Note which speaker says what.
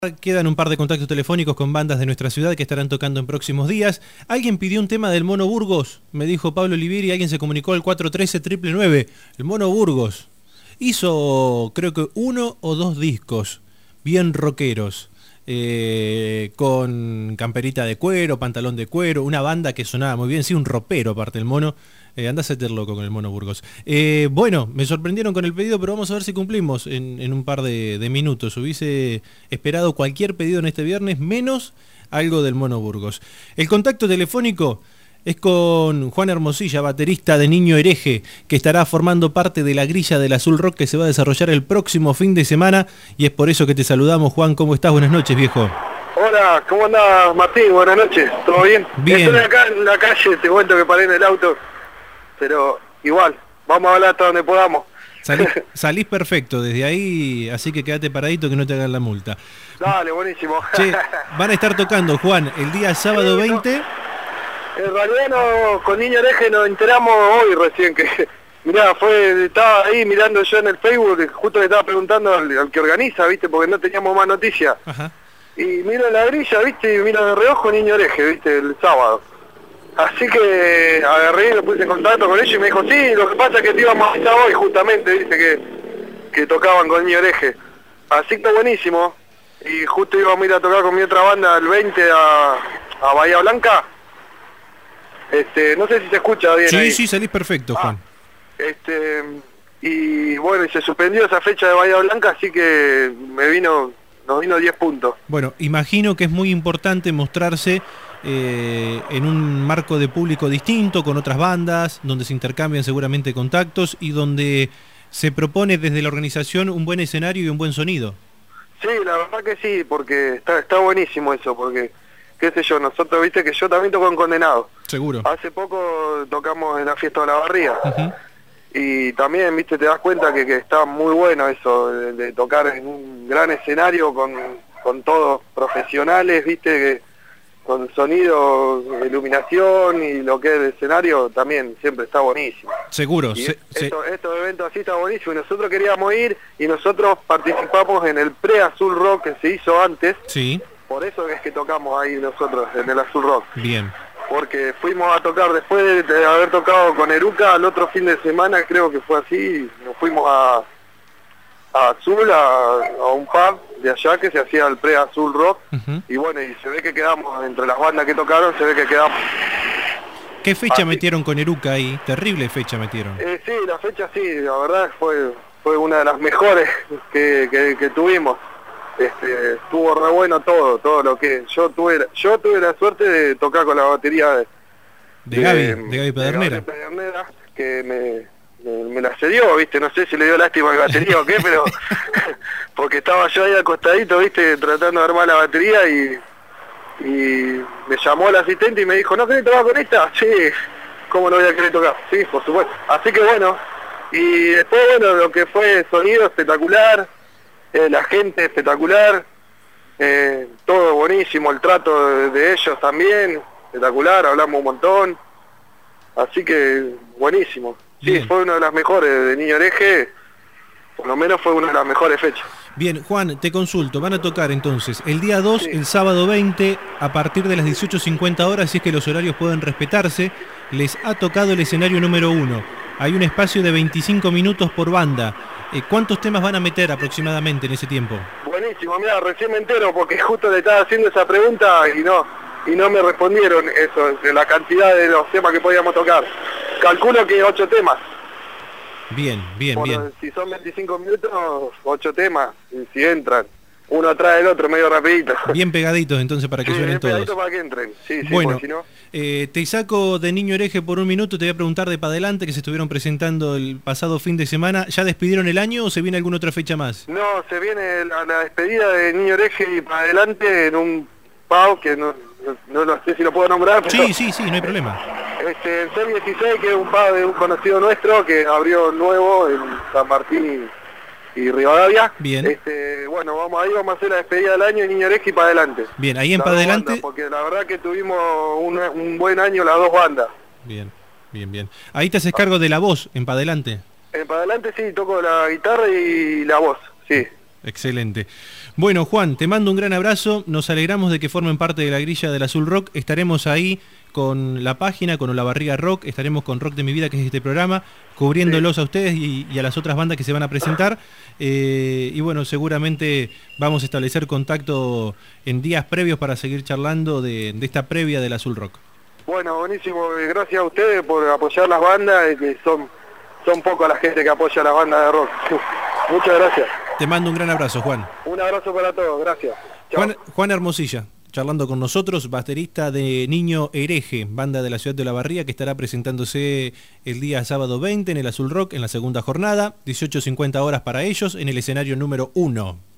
Speaker 1: Quedan un par de contactos telefónicos con bandas de nuestra ciudad que estarán tocando en próximos días. Alguien pidió un tema del Mono Burgos, me dijo Pablo Olivieri, alguien se comunicó al 413-999. El Mono Burgos hizo, creo que 1 o 2 discos bien rockeros, con camperita de cuero, pantalón de cuero, una banda que sonaba muy bien, sí, un ropero aparte el Mono. Andá a ser loco con el Mono Burgos. Bueno, me sorprendieron con el pedido, pero vamos a ver si cumplimos en un par de minutos. Hubiese esperado cualquier pedido en este viernes, menos algo del Mono Burgos. El contacto telefónico es con Juan Hermosilla, baterista de Niño Hereje, que estará formando parte de la grilla del Azul Rock que se va a desarrollar el próximo fin de semana, y es por eso que te saludamos. Juan, ¿cómo estás? Buenas noches, viejo.
Speaker 2: Hola, ¿cómo andás, Martín? Buenas noches, ¿todo bien?
Speaker 1: Bien.
Speaker 2: Estoy acá en la calle, te cuento que paré en el auto, pero igual, vamos a hablar hasta donde podamos.
Speaker 1: Salís perfecto desde ahí, así que quédate paradito que no te hagan la multa.
Speaker 2: Dale, buenísimo.
Speaker 1: Che, van a estar tocando, Juan, el día sábado 20.
Speaker 2: En realidad no, con Niño Hereje nos enteramos hoy recién que... Mirá, estaba ahí mirando yo en el Facebook, justo le estaba preguntando al que organiza, ¿viste? Porque no teníamos más noticias.
Speaker 1: Ajá.
Speaker 2: Y miro la grilla, ¿viste? Y miro de reojo Niño Hereje, ¿viste? El sábado. Así que agarré y me puse en contacto con ellos y me dijo, sí, lo que pasa es que te íbamos a avisar hoy justamente, dice que tocaban con Niño Hereje. Así que está buenísimo. Y justo íbamos a ir a tocar con mi otra banda el 20 a Bahía Blanca. No sé si se escucha bien.
Speaker 1: Sí,
Speaker 2: ahí.
Speaker 1: sí, salís perfecto, Juan.
Speaker 2: Y bueno, y se suspendió esa fecha de Bahía Blanca, así que nos vino 10 puntos.
Speaker 1: Bueno, imagino que es muy importante mostrarse en un marco de público distinto, con otras bandas, donde se intercambian seguramente contactos y donde se propone desde la organización un buen escenario y un buen sonido.
Speaker 2: Sí, la verdad que sí, porque está buenísimo eso, porque, qué sé yo, nosotros, viste que yo también toco en Condenado.
Speaker 1: Seguro.
Speaker 2: Hace poco tocamos en la fiesta de la barría.
Speaker 1: Uh-huh.
Speaker 2: Y también, viste, te das cuenta que está muy bueno eso, de tocar en un gran escenario con todos profesionales, viste, con sonido, iluminación y lo que es el escenario también siempre está buenísimo.
Speaker 1: Seguro.
Speaker 2: Estos eventos así está buenísimo y nosotros queríamos ir y nosotros participamos en el pre-Azul Rock que se hizo antes.
Speaker 1: Sí.
Speaker 2: Por eso es que tocamos ahí nosotros en el Azul Rock.
Speaker 1: Bien.
Speaker 2: Porque fuimos a tocar después de haber tocado con Eruca al otro fin de semana, creo que fue así, nos fuimos a Azul, a un pub de allá que se hacía el pre-Azul Rock.
Speaker 1: Uh-huh.
Speaker 2: Y bueno, y se ve que quedamos, entre las bandas que tocaron, se ve que quedamos.
Speaker 1: ¿Qué fecha
Speaker 2: así
Speaker 1: metieron con Eruca ahí? Terrible fecha metieron.
Speaker 2: Sí, la fecha sí, la verdad fue una de las mejores que tuvimos. Estuvo re bueno todo lo que yo tuve la suerte de tocar con la batería
Speaker 1: de Gaby Pedernera,
Speaker 2: que me la cedió, viste, no sé si le dio lástima a la batería o qué, pero porque estaba yo ahí acostadito, viste, tratando de armar la batería y me llamó el asistente y me dijo, ¿no querés tocar con esta? Sí, ¿cómo no voy a querer tocar? Sí, por supuesto. Así que bueno, y después bueno, lo que fue sonido espectacular, la gente espectacular, todo buenísimo, el trato de ellos también, espectacular, hablamos un montón, así que buenísimo. Sí,
Speaker 1: bien.
Speaker 2: Fue una de las mejores de Niño Hereje, por lo menos fue una de las mejores fechas.
Speaker 1: Bien, Juan, te consulto, van a tocar entonces el día 2, sí, el sábado 20, a partir de las 18:50 horas, si es que los horarios pueden respetarse. Les ha tocado el escenario número 1. Hay un espacio de 25 minutos por banda. ¿Cuántos temas van a meter aproximadamente en ese tiempo?
Speaker 2: Buenísimo, mira, recién me entero porque justo le estaba haciendo esa pregunta y no me respondieron eso, de la cantidad de los temas que podíamos tocar. Calculo que 8 temas.
Speaker 1: Bien.
Speaker 2: Si son 25 minutos, 8 temas, y si entran uno atrás del otro medio rapidito.
Speaker 1: Bien pegaditos entonces para que suenen todos.
Speaker 2: Para que entren. Sí,
Speaker 1: bueno,
Speaker 2: si no...
Speaker 1: te saco de Niño Hereje por un minuto, te voy a preguntar de Pa' Adelante, que se estuvieron presentando el pasado fin de semana. ¿Ya despidieron el año o se viene alguna otra fecha más?
Speaker 2: No, se viene la despedida de Niño Hereje y Pa' Adelante en un pub que no sé si lo puedo nombrar. Pero...
Speaker 1: Sí, no hay problema.
Speaker 2: En Serie 16, que es un pub de un conocido nuestro que abrió nuevo en San Martín y Rivadavia.
Speaker 1: Bien.
Speaker 2: Bueno, vamos a hacer la despedida del año en Niño Hereje y Pa' Adelante.
Speaker 1: Bien, ahí en Pa' Adelante.
Speaker 2: Porque la verdad que tuvimos un buen año las dos bandas.
Speaker 1: Bien. Ahí te haces cargo de la voz en Pa' Adelante.
Speaker 2: En Pa' Adelante sí, toco la guitarra y la voz, sí.
Speaker 1: Excelente. Bueno, Juan, te mando un gran abrazo. Nos alegramos de que formen parte de la grilla del Azul Rock. Estaremos ahí con la página, con Olavarría Rock. Estaremos con Rock de mi Vida, que es este programa, cubriéndolos a ustedes y a las otras bandas que se van a presentar. Y bueno, seguramente vamos a establecer contacto en días previos para seguir charlando de esta previa del Azul Rock.
Speaker 2: Bueno, buenísimo. Gracias a ustedes por apoyar las bandas, que son poco la gente que apoya las bandas de rock. Muchas gracias.
Speaker 1: Te mando un gran abrazo, Juan.
Speaker 2: Un abrazo para todos, gracias. Chao.
Speaker 1: Juan Hermosilla, charlando con nosotros, baterista de Niño Hereje, banda de la ciudad de Olavarría, que estará presentándose el día sábado 20 en el Azul Rock en la segunda jornada, 18:50 horas para ellos, en el escenario número 1.